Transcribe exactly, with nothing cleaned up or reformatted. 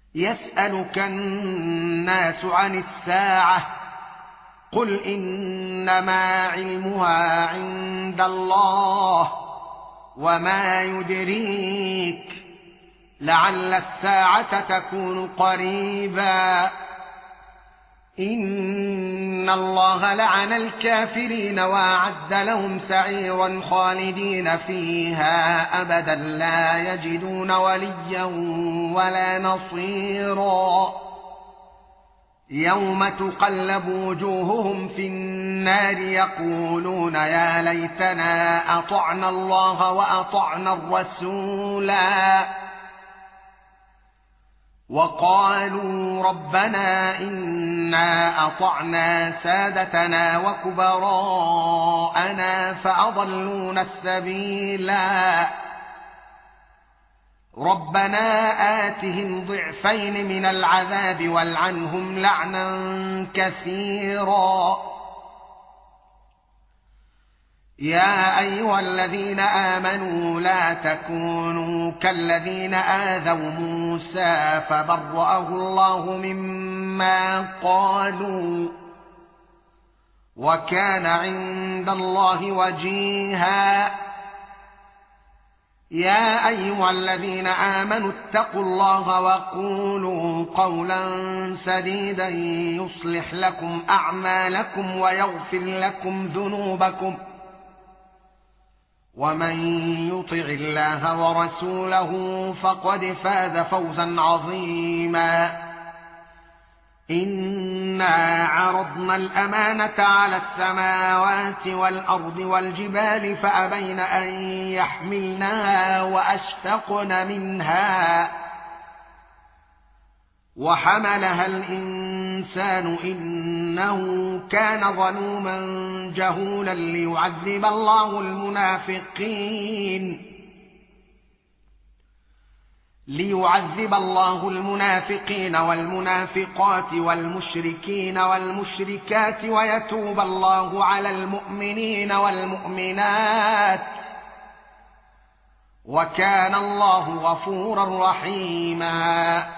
يسألك الناس عن الساعة قل إنما علمها عند الله وما يدريك لعل الساعة تكون قريبا إن الله لعن الكافرين وأعد لهم سعيرا خالدين فيها أبدا لا يجدون وليا ولا نصيرا يوم تقلب وجوههم في النار يقولون يا ليتنا أطعنا الله وأطعنا الرسولا وقالوا ربنا إنا أطعنا سادتنا وكبراءنا فأضلونا السبيلا ربنا آتهم ضعفين من العذاب والعنهم لعنا كثيرا يا أيها الذين آمنوا لا تكونوا كالذين آذوا موسى فبرأه الله مما قالوا وكان عند الله وجيها يا أيها الذين آمنوا اتقوا الله وقولوا قولا سديدا يصلح لكم أعمالكم ويغفر لكم ذنوبكم ومن يطع الله ورسوله فقد فاز فوزا عظيما إنا عرضنا الأمانة على السماوات والأرض والجبال فأبين أن يحملنها وأشفقن منها وحملها الإنسان إنه كان ظلوما جهولا ليعذب الله المنافقين ليعذب الله المنافقين والمنافقات والمشركين والمشركات ويتوب الله على المؤمنين والمؤمنات وكان الله غفورا رحيما